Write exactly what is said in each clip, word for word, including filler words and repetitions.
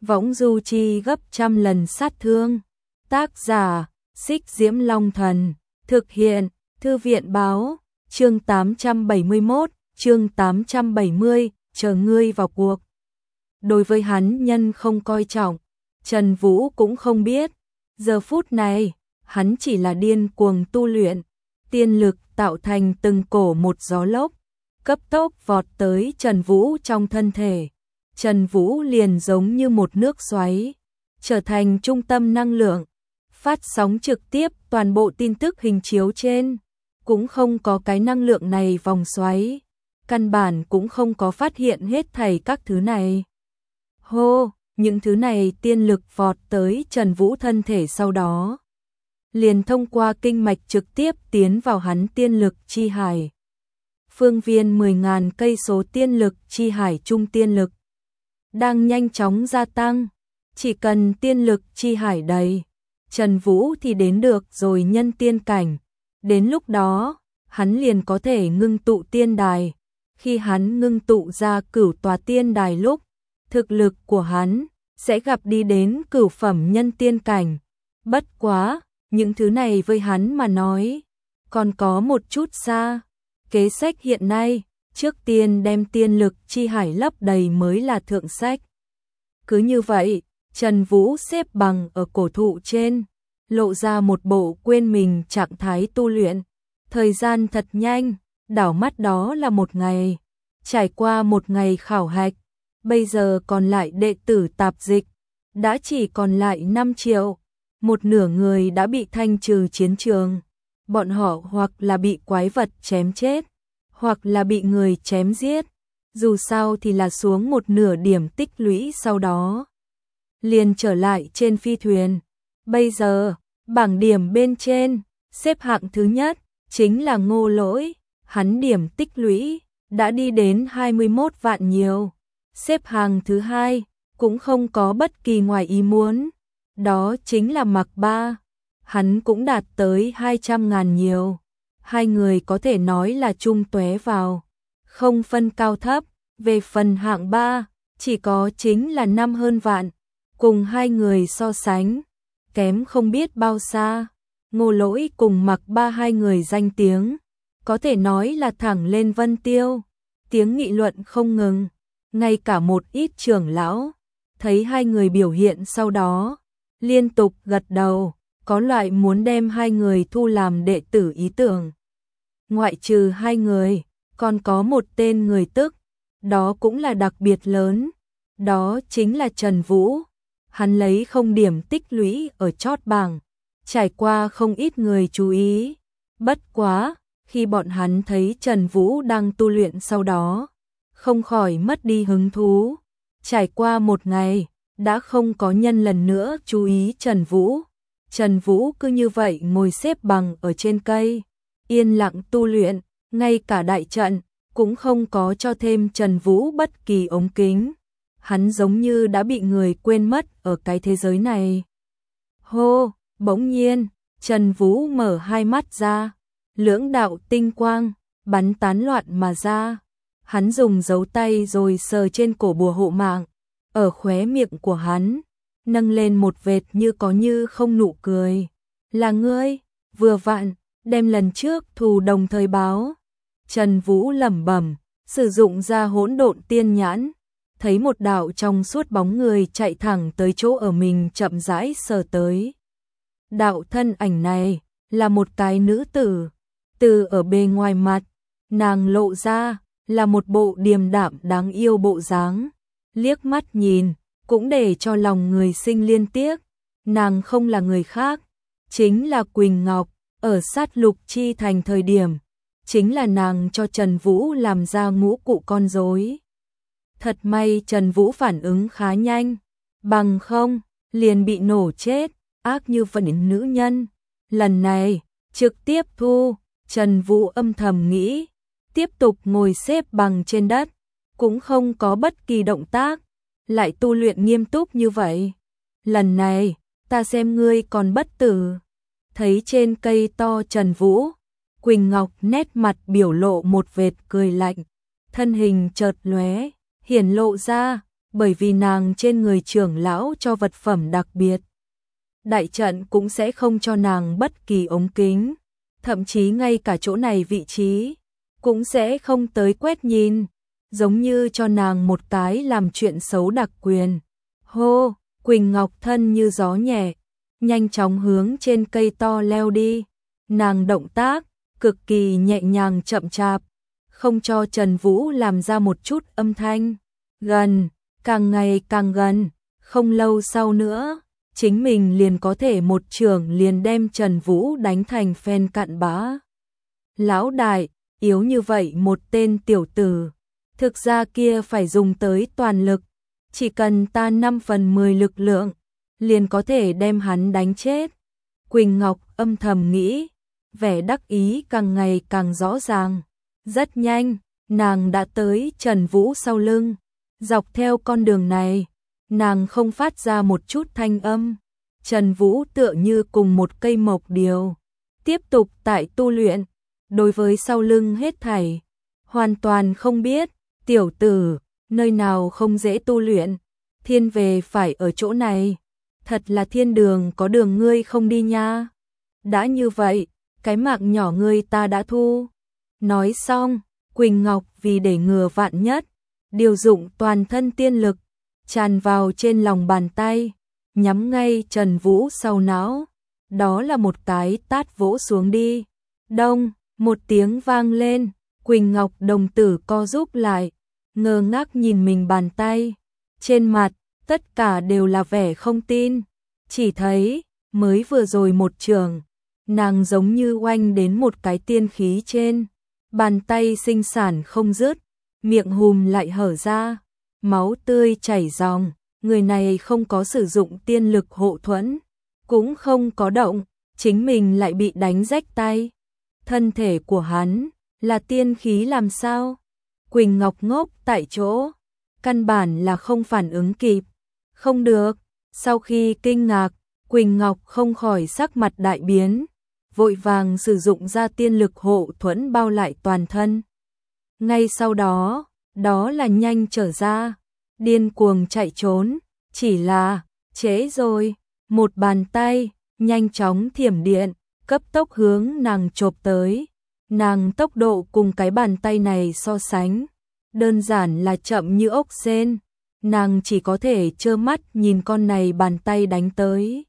võng du chi gấp trăm lần sát thương. Tác giả, Xích Diễm Long Thần, thực hiện, Thư viện Báo, chương tám trăm bảy mươi mốt, chương tám trăm bảy mươi, chờ ngươi vào cuộc. Đối với hắn nhân không coi trọng, Trần Vũ cũng không biết. Giờ phút này, hắn chỉ là điên cuồng tu luyện, tiên lực tạo thành từng cổ một gió lốc, cấp tốc vọt tới Trần Vũ trong thân thể. Trần Vũ liền giống như một nước xoáy, trở thành trung tâm năng lượng, phát sóng trực tiếp toàn bộ tin tức hình chiếu trên, cũng không có cái năng lượng này vòng xoáy, căn bản cũng không có phát hiện hết thảy các thứ này. Hô, những thứ này tiên lực vọt tới Trần Vũ thân thể sau đó, liền thông qua kinh mạch trực tiếp tiến vào hắn tiên lực chi hải. Phương viên mười nghìn cây số tiên lực chi hải trung tiên lực đang nhanh chóng gia tăng, chỉ cần tiên lực chi hải đầy, Trần Vũ thì đến được rồi nhân tiên cảnh, đến lúc đó, hắn liền có thể ngưng tụ tiên đài, khi hắn ngưng tụ ra cửu tòa tiên đài lúc, thực lực của hắn sẽ gặp đi đến cửu phẩm nhân tiên cảnh. Bất quá, những thứ này với hắn mà nói, còn có một chút xa. Kế sách hiện nay, trước tiên đem tiên lực chi hải lấp đầy mới là thượng sách. Cứ như vậy, Trần Vũ xếp bằng ở cổ thụ trên, lộ ra một bộ quên mình trạng thái tu luyện. Thời gian thật nhanh, đảo mắt đó là một ngày. Trải qua một ngày khảo hạch, bây giờ còn lại đệ tử tạp dịch, đã chỉ còn lại năm triệu. Một nửa người đã bị thanh trừ chiến trường. Bọn họ hoặc là bị quái vật chém chết, hoặc là bị người chém giết. Dù sao thì là xuống một nửa điểm tích lũy sau đó. Liền trở lại trên phi thuyền. Bây giờ, bảng điểm bên trên, xếp hạng thứ nhất, chính là Ngô Lỗi. Hắn điểm tích lũy, đã đi đến hai mươi mốt vạn nhiều. Xếp hàng thứ hai, cũng không có bất kỳ ngoài ý muốn. Đó chính là Mạc Ba. Hắn cũng đạt tới hai trăm ngàn nhiều. Hai người có thể nói là chung tóe vào, không phân cao thấp. Về phần hạng ba, chỉ có chính là năm hơn vạn. Cùng hai người so sánh, kém không biết bao xa. Ngô Lỗi cùng Mạc Ba hai người danh tiếng, có thể nói là thẳng lên vân tiêu. Tiếng nghị luận không ngừng, ngay cả một ít trưởng lão, thấy hai người biểu hiện sau đó, liên tục gật đầu, có loại muốn đem hai người thu làm đệ tử ý tưởng. Ngoại trừ hai người, còn có một tên người tức, đó cũng là đặc biệt lớn, đó chính là Trần Vũ. Hắn lấy không điểm tích lũy ở chót bảng, trải qua không ít người chú ý. Bất quá, khi bọn hắn thấy Trần Vũ đang tu luyện sau đó, không khỏi mất đi hứng thú. Trải qua một ngày, đã không có nhân lần nữa chú ý Trần Vũ. Trần Vũ cứ như vậy ngồi xếp bằng ở trên cây, yên lặng tu luyện, ngay cả đại trận cũng không có cho thêm Trần Vũ bất kỳ ống kính. Hắn giống như đã bị người quên mất ở cái thế giới này. Hô, bỗng nhiên, Trần Vũ mở hai mắt ra, lưỡng đạo tinh quang bắn tán loạn mà ra. Hắn dùng dấu tay rồi sờ trên cổ bùa hộ mạng, ở khóe miệng của hắn nâng lên một vệt như có như không nụ cười. Là ngươi, vừa vặn, đem lần trước thù đồng thời báo. Trần Vũ lẩm bẩm, sử dụng ra hỗn độn tiên nhãn, thấy một đạo trong suốt bóng người chạy thẳng tới chỗ ở mình chậm rãi sờ tới. Đạo thân ảnh này là một cái nữ tử, từ ở bề ngoài mặt, nàng lộ ra là một bộ điềm đạm đáng yêu bộ dáng, liếc mắt nhìn cũng để cho lòng người sinh liên tiếc. Nàng không là người khác, chính là Quỳnh Ngọc. Ở sát lục chi thành thời điểm, chính là nàng cho Trần Vũ làm ra ngũ cụ con rối. Thật may Trần Vũ phản ứng khá nhanh, bằng không liền bị nổ chết. Ác như vậy nữ nhân, lần này trực tiếp thu. Trần Vũ âm thầm nghĩ, tiếp tục ngồi xếp bằng trên đất, cũng không có bất kỳ động tác, lại tu luyện nghiêm túc như vậy. Lần này, ta xem ngươi còn bất tử. Thấy trên cây to Trần Vũ, Quỳnh Ngọc nét mặt biểu lộ một vệt cười lạnh, thân hình chợt lóe, hiển lộ ra bởi vì nàng trên người trưởng lão cho vật phẩm đặc biệt. Đại trận cũng sẽ không cho nàng bất kỳ ống kính, thậm chí ngay cả chỗ này vị trí cũng sẽ không tới quét nhìn, giống như cho nàng một cái làm chuyện xấu đặc quyền. Hô, Quỳnh Ngọc thân như gió nhẹ, nhanh chóng hướng trên cây to leo đi. Nàng động tác cực kỳ nhẹ nhàng chậm chạp, không cho Trần Vũ làm ra một chút âm thanh. Gần, càng ngày càng gần, không lâu sau nữa, chính mình liền có thể một chưởng liền đem Trần Vũ đánh thành phen cặn bã. Lão đại, yếu như vậy một tên tiểu tử, thực ra kia phải dùng tới toàn lực, chỉ cần ta năm phần mười lực lượng, liền có thể đem hắn đánh chết. Quỳnh Ngọc âm thầm nghĩ, vẻ đắc ý càng ngày càng rõ ràng. Rất nhanh, nàng đã tới Trần Vũ sau lưng. Dọc theo con đường này, nàng không phát ra một chút thanh âm. Trần Vũ tựa như cùng một cây mộc điều, tiếp tục tại tu luyện, đối với sau lưng hết thảy, hoàn toàn không biết. Tiểu tử, nơi nào không dễ tu luyện, thiên về phải ở chỗ này, thật là thiên đường có đường ngươi không đi nha. Đã như vậy, cái mạng nhỏ ngươi ta đã thu. Nói xong, Quỳnh Ngọc vì để ngừa vạn nhất, điều dụng toàn thân tiên lực, tràn vào trên lòng bàn tay, nhắm ngay Trần Vũ sau não. Đó là một cái tát vỗ xuống đi. Đông, một tiếng vang lên, Quỳnh Ngọc đồng tử co rúm lại, ngơ ngác nhìn mình bàn tay. Trên mặt, tất cả đều là vẻ không tin. Chỉ thấy, mới vừa rồi một trường, nàng giống như oanh đến một cái tiên khí trên. Bàn tay sinh sản không dứt, miệng hùm lại hở ra, máu tươi chảy ròng. Người này không có sử dụng tiên lực hộ thuẫn, cũng không có động, chính mình lại bị đánh rách tay. Thân thể của hắn là tiên khí làm sao? Quỳnh Ngọc ngốc tại chỗ, căn bản là không phản ứng kịp. Không được, sau khi kinh ngạc, Quỳnh Ngọc không khỏi sắc mặt đại biến, vội vàng sử dụng ra tiên lực hộ thuẫn bao lại toàn thân. Ngay sau đó, đó là nhanh trở ra, điên cuồng chạy trốn, chỉ là, trễ rồi, một bàn tay, nhanh chóng thiểm điện, cấp tốc hướng nàng chộp tới. Nàng tốc độ cùng cái bàn tay này so sánh, đơn giản là chậm như ốc sên, nàng chỉ có thể trơ mắt nhìn con này bàn tay đánh tới,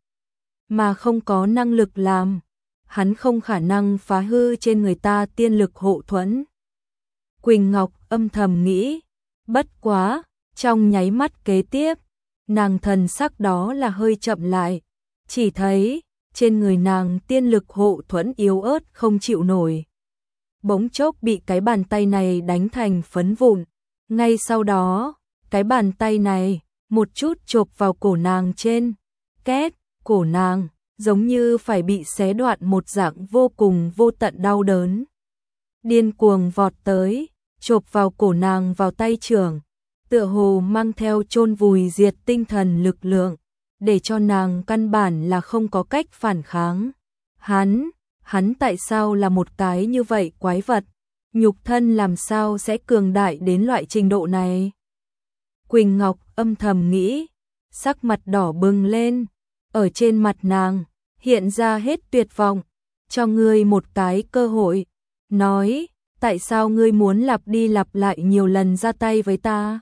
mà không có năng lực làm. Hắn không khả năng phá hư trên người ta tiên lực hộ thuẫn. Quỳnh Ngọc âm thầm nghĩ, bất quá, trong nháy mắt kế tiếp, nàng thần sắc đó là hơi chậm lại, chỉ thấy trên người nàng tiên lực hộ thuẫn yếu ớt không chịu nổi. Bỗng chốc bị cái bàn tay này đánh thành phấn vụn, ngay sau đó, cái bàn tay này một chút chộp vào cổ nàng trên, két, cổ nàng giống như phải bị xé đoạn một dạng vô cùng vô tận đau đớn. Điên cuồng vọt tới, chộp vào cổ nàng vào tay trưởng, tựa hồ mang theo chôn vùi diệt tinh thần lực lượng, để cho nàng căn bản là không có cách phản kháng. Hắn, hắn tại sao là một cái như vậy quái vật, nhục thân làm sao sẽ cường đại đến loại trình độ này? Quỳnh Ngọc âm thầm nghĩ, sắc mặt đỏ bừng lên, ở trên mặt nàng hiện ra hết tuyệt vọng. Cho ngươi một cái cơ hội, nói, tại sao ngươi muốn lặp đi lặp lại nhiều lần ra tay với ta?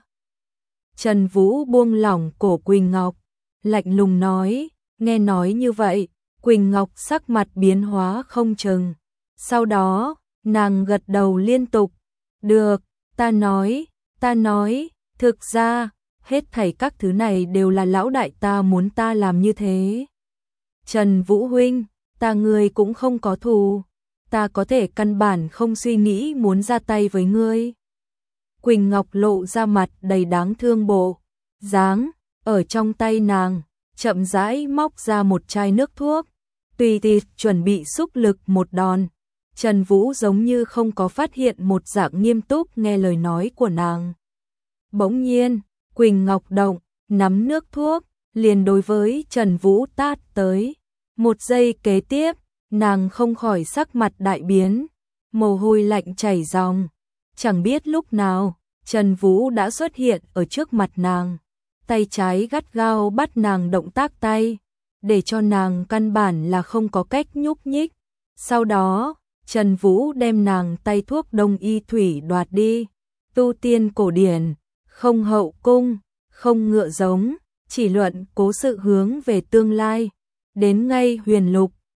Trần Vũ buông lỏng cổ Quỳnh Ngọc, lạnh lùng nói. Nghe nói như vậy, Quỳnh Ngọc sắc mặt biến hóa không chừng. Sau đó, nàng gật đầu liên tục. Được, ta nói, ta nói, thực ra, hết thảy các thứ này đều là lão đại ta muốn ta làm như thế. Trần Vũ huynh, ta ngươi cũng không có thù, ta có thể căn bản không suy nghĩ muốn ra tay với ngươi. Quỳnh Ngọc lộ ra mặt đầy đáng thương bộ dáng, ở trong tay nàng chậm rãi móc ra một chai nước thuốc, tùy tiện chuẩn bị xúc lực một đòn. Trần Vũ giống như không có phát hiện một dạng nghiêm túc nghe lời nói của nàng. Bỗng nhiên, Quỳnh Ngọc động, nắm nước thuốc, liền đối với Trần Vũ tát tới. Một giây kế tiếp, nàng không khỏi sắc mặt đại biến, mồ hôi lạnh chảy ròng. Chẳng biết lúc nào, Trần Vũ đã xuất hiện ở trước mặt nàng. tay trái gắt gao bắt nàng động tác tay, để cho nàng căn bản là không có cách nhúc nhích. Sau đó, Trần Vũ đem nàng tay thuốc đông y thủy đoạt đi. Tu tiên cổ điển, không hậu cung, không ngựa giống, chỉ luận cố sự hướng về tương lai. Đến ngay huyền lục,